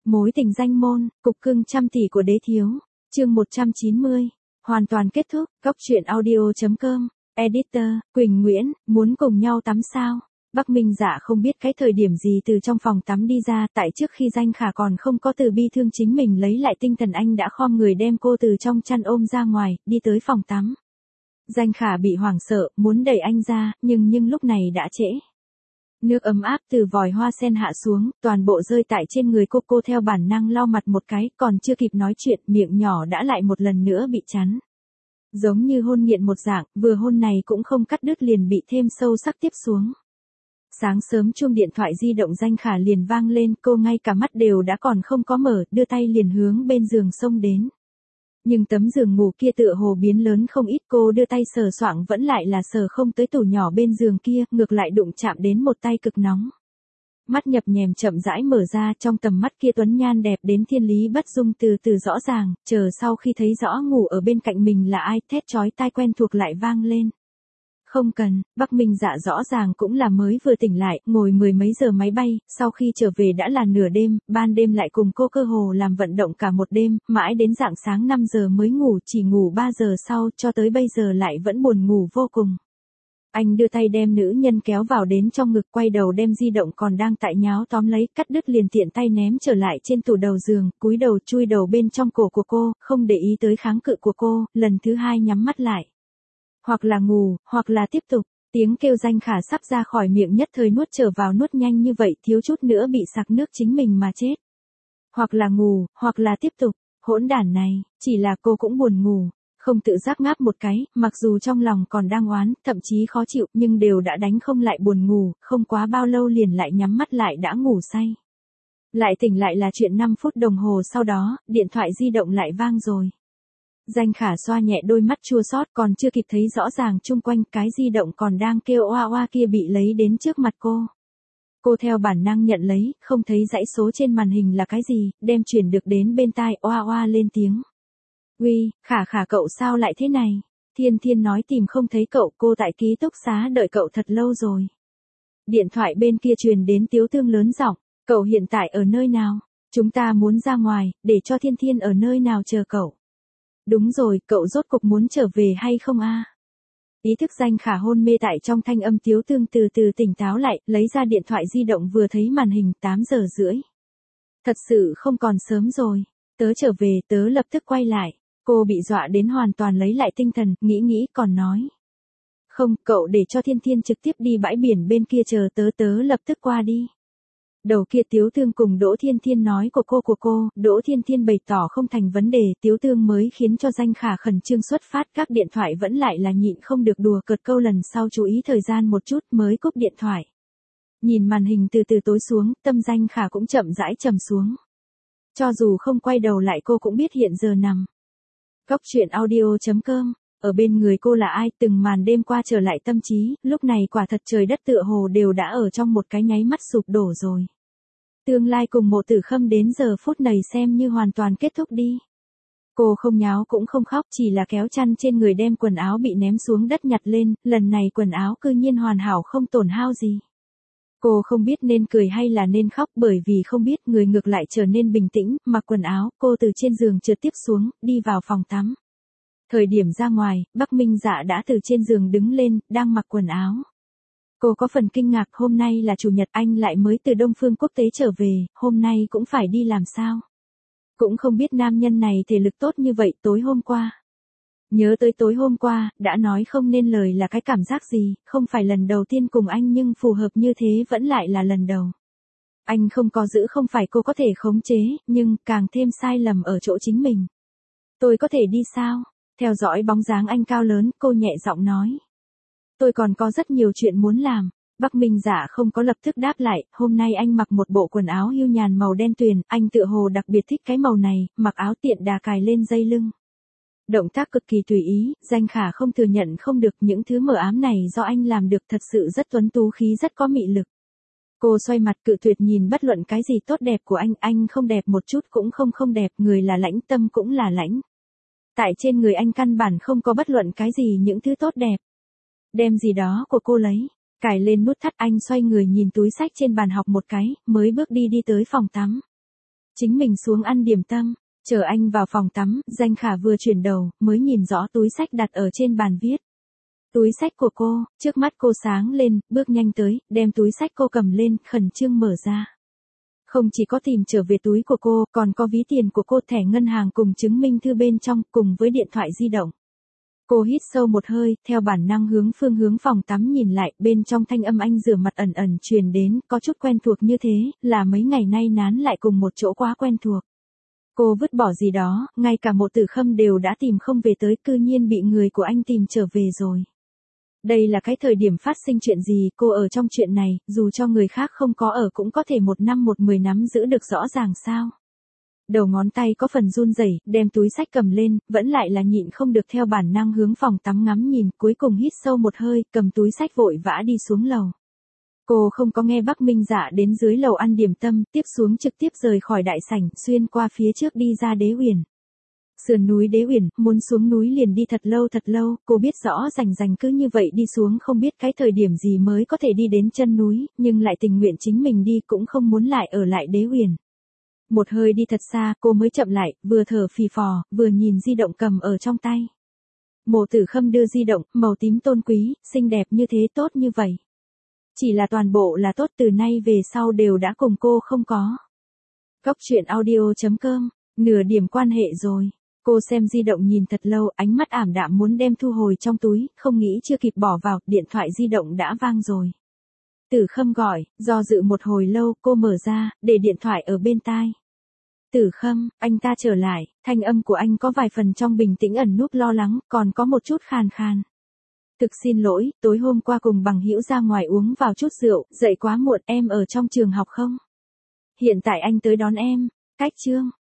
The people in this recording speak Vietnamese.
Mối tình danh môn, cục cưng trăm tỷ của đế thiếu. Chương 190. Hoàn toàn kết thúc. Góc truyện audio.com. Editor, Quỳnh Nguyễn, muốn cùng nhau tắm sao? Bắc Minh Dạ không biết cái thời điểm gì từ trong phòng tắm đi ra, tại trước khi Danh Khả còn không có từ bi thương chính mình lấy lại tinh thần, anh đã khom người đem cô từ trong chăn ôm ra ngoài, đi tới phòng tắm. Danh Khả bị hoảng sợ, muốn đẩy anh ra, nhưng lúc này đã trễ. Nước ấm áp từ vòi hoa sen hạ xuống, toàn bộ rơi tại trên người cô theo bản năng lau mặt một cái, còn chưa kịp nói chuyện, miệng nhỏ đã lại một lần nữa bị chắn. Giống như hôn nghiện một dạng, vừa hôn này cũng không cắt đứt liền bị thêm sâu sắc tiếp xuống. Sáng sớm chuông điện thoại di động Danh Khả liền vang lên, cô ngay cả mắt đều đã còn không có mở, đưa tay liền hướng bên giường xông đến. Nhưng tấm giường ngủ kia tựa hồ biến lớn không ít, cô đưa tay sờ soạng vẫn lại là sờ không tới tủ nhỏ bên giường kia, ngược lại đụng chạm đến một tay cực nóng. Mắt nhập nhèm chậm rãi mở ra, trong tầm mắt kia tuấn nhan đẹp đến thiên lý bất dung từ từ rõ ràng, chờ sau khi thấy rõ ngủ ở bên cạnh mình là ai, thét chói tai quen thuộc lại vang lên. Không cần, Bắc Minh Dạ rõ ràng cũng là mới vừa tỉnh lại, ngồi mười mấy giờ máy bay, sau khi trở về đã là nửa đêm, ban đêm lại cùng cô cơ hồ làm vận động cả một đêm, mãi đến rạng sáng 5 giờ mới ngủ, chỉ ngủ 3 giờ sau, cho tới bây giờ lại vẫn buồn ngủ vô cùng. Anh đưa tay đem nữ nhân kéo vào đến trong ngực, quay đầu đem di động còn đang tại nháo tóm lấy, cắt đứt liền tiện tay ném trở lại trên tủ đầu giường, cúi đầu chui đầu bên trong cổ của cô, không để ý tới kháng cự của cô, lần thứ hai nhắm mắt lại. Hoặc là ngủ, hoặc là tiếp tục, tiếng kêu Danh Khả sắp ra khỏi miệng nhất thời nuốt trở vào, nuốt nhanh như vậy thiếu chút nữa bị sặc nước chính mình mà chết. Hoặc là ngủ, hoặc là tiếp tục, hỗn đản này, chỉ là cô cũng buồn ngủ, không tự giác ngáp một cái, mặc dù trong lòng còn đang oán, thậm chí khó chịu, nhưng đều đã đánh không lại buồn ngủ, không quá bao lâu liền lại nhắm mắt lại đã ngủ say. Lại tỉnh lại là chuyện 5 phút đồng hồ sau đó, điện thoại di động lại vang rồi. Danh Khả xoa nhẹ đôi mắt chua xót, còn chưa kịp thấy rõ ràng chung quanh cái di động còn đang kêu oa oa kia bị lấy đến trước mặt cô. Cô theo bản năng nhận lấy, không thấy dãy số trên màn hình là cái gì, đem chuyển được đến bên tai, oa oa lên tiếng. Uy, Khả cậu sao lại thế này? Thiên Thiên nói tìm không thấy cậu, cô tại ký túc xá đợi cậu thật lâu rồi. Điện thoại bên kia truyền đến Tiếu Thương lớn giọng, cậu hiện tại ở nơi nào? Chúng ta muốn ra ngoài, để cho Thiên Thiên ở nơi nào chờ cậu. Đúng rồi, cậu rốt cục muốn trở về hay không a? Ý thức Danh Khả hôn mê tại trong thanh âm Tiếu Thương từ từ tỉnh táo lại, lấy ra điện thoại di động vừa thấy màn hình 8 giờ rưỡi. Thật sự không còn sớm rồi, tớ trở về, tớ lập tức quay lại. Cô bị dọa đến hoàn toàn lấy lại tinh thần, nghĩ còn nói. Không, cậu để cho Thiên Thiên trực tiếp đi bãi biển bên kia chờ tớ lập tức qua đi. Đầu kia Tiếu Thương cùng Đỗ Thiên Thiên nói của cô, Đỗ Thiên Thiên bày tỏ không thành vấn đề, Tiếu Thương mới khiến cho Danh Khả khẩn trương xuất phát, các điện thoại vẫn lại là nhịn không được đùa cợt câu lần sau chú ý thời gian một chút mới cúp điện thoại. Nhìn màn hình từ từ tối xuống, tâm Danh Khả cũng chậm rãi trầm xuống. Cho dù không quay đầu lại cô cũng biết hiện giờ nằm. Góc truyện audio.com, ở bên người cô là ai, từng màn đêm qua trở lại tâm trí, lúc này quả thật trời đất tựa hồ đều đã ở trong một cái nháy mắt sụp đổ rồi. Tương lai cùng Mộ Tử Khâm đến giờ phút này xem như hoàn toàn kết thúc đi. Cô không nháo cũng không khóc, chỉ là kéo chăn trên người đem quần áo bị ném xuống đất nhặt lên, lần này quần áo cư nhiên hoàn hảo không tổn hao gì. Cô không biết nên cười hay là nên khóc, bởi vì không biết, người ngược lại trở nên bình tĩnh, mặc quần áo, cô từ trên giường trượt tiếp xuống, đi vào phòng tắm. Thời điểm ra ngoài, Bắc Minh Dạ đã từ trên giường đứng lên, đang mặc quần áo. Cô có phần kinh ngạc, hôm nay là chủ nhật, anh lại mới từ Đông Phương Quốc tế trở về, hôm nay cũng phải đi làm sao? Cũng không biết nam nhân này thể lực tốt như vậy. Tối hôm qua. Nhớ tới tối hôm qua, đã nói không nên lời là cái cảm giác gì, không phải lần đầu tiên cùng anh nhưng phù hợp như thế vẫn lại là lần đầu. Anh không có giữ, không phải cô có thể khống chế, nhưng càng thêm sai lầm ở chỗ chính mình. Tôi có thể đi sao? Theo dõi bóng dáng anh cao lớn, cô nhẹ giọng nói. Tôi còn có rất nhiều chuyện muốn làm. Bắc Minh Dạ không có lập tức đáp lại, hôm nay anh mặc một bộ quần áo hưu nhàn màu đen tuyền, anh tựa hồ đặc biệt thích cái màu này, mặc áo tiện đà cài lên dây lưng. Động tác cực kỳ tùy ý, Danh Khả không thừa nhận không được, những thứ mờ ám này do anh làm được, thật sự rất tuấn tú khí, rất có mị lực. Cô xoay mặt cự tuyệt nhìn bất luận cái gì tốt đẹp của anh không đẹp một chút cũng không đẹp, người là lãnh, tâm cũng là lãnh. Tại trên người anh căn bản không có bất luận cái gì những thứ tốt đẹp. Đem gì đó của cô lấy, cài lên nút thắt, anh xoay người nhìn túi sách trên bàn học một cái, mới bước đi tới phòng tắm. Chính mình xuống ăn điểm tâm, chờ anh vào phòng tắm, Danh Khả vừa chuyển đầu, mới nhìn rõ túi xách đặt ở trên bàn viết. Túi xách của cô, trước mắt cô sáng lên, bước nhanh tới, đem túi xách cô cầm lên, khẩn trương mở ra. Không chỉ có tìm trở về túi của cô, còn có ví tiền của cô, thẻ ngân hàng cùng chứng minh thư bên trong, cùng với điện thoại di động. Cô hít sâu một hơi, theo bản năng hướng phương hướng phòng tắm nhìn lại, bên trong thanh âm anh rửa mặt ẩn ẩn truyền đến, có chút quen thuộc như thế, là mấy ngày nay nán lại cùng một chỗ quá quen thuộc. Cô vứt bỏ gì đó, ngay cả Mộ Tử Khâm đều đã tìm không về tới, cư nhiên bị người của anh tìm trở về rồi. Đây là cái thời điểm phát sinh chuyện gì, cô ở trong chuyện này, dù cho người khác không có ở cũng có thể 1 năm 10 nắm giữ được rõ ràng sao. Đầu ngón tay có phần run rẩy, đem túi xách cầm lên, vẫn lại là nhịn không được theo bản năng hướng phòng tắm ngắm nhìn, cuối cùng hít sâu một hơi, cầm túi xách vội vã đi xuống lầu. Cô không có nghe Bắc Minh Dạ đến dưới lầu ăn điểm tâm, tiếp xuống trực tiếp rời khỏi đại sảnh, xuyên qua phía trước đi ra Đế Uyển. Sườn núi Đế Uyển, muốn xuống núi liền đi thật lâu, cô biết rõ rành cứ như vậy đi xuống không biết cái thời điểm gì mới có thể đi đến chân núi, nhưng lại tình nguyện chính mình đi cũng không muốn lại ở lại Đế Uyển. Một hơi đi thật xa, cô mới chậm lại, vừa thở phì phò, vừa nhìn di động cầm ở trong tay. Mộ Tử Khâm đưa di động, màu tím tôn quý, xinh đẹp như thế, tốt như vậy. Chỉ là toàn bộ là tốt, từ nay về sau đều đã cùng cô không có. Góc truyện audio.com, nửa điểm quan hệ rồi. Cô xem di động nhìn thật lâu, ánh mắt ảm đạm muốn đem thu hồi trong túi, không nghĩ chưa kịp bỏ vào, điện thoại di động đã vang rồi. Tử Khâm gọi, do dự một hồi lâu, cô mở ra, để điện thoại ở bên tai. Tử Khâm, anh ta trở lại, thanh âm của anh có vài phần trong bình tĩnh ẩn núp lo lắng, còn có một chút khàn khàn. Thực xin lỗi, tối hôm qua cùng bằng hữu ra ngoài uống vào chút rượu, dậy quá muộn, em ở trong trường học không? Hiện tại anh tới đón em. Cách chương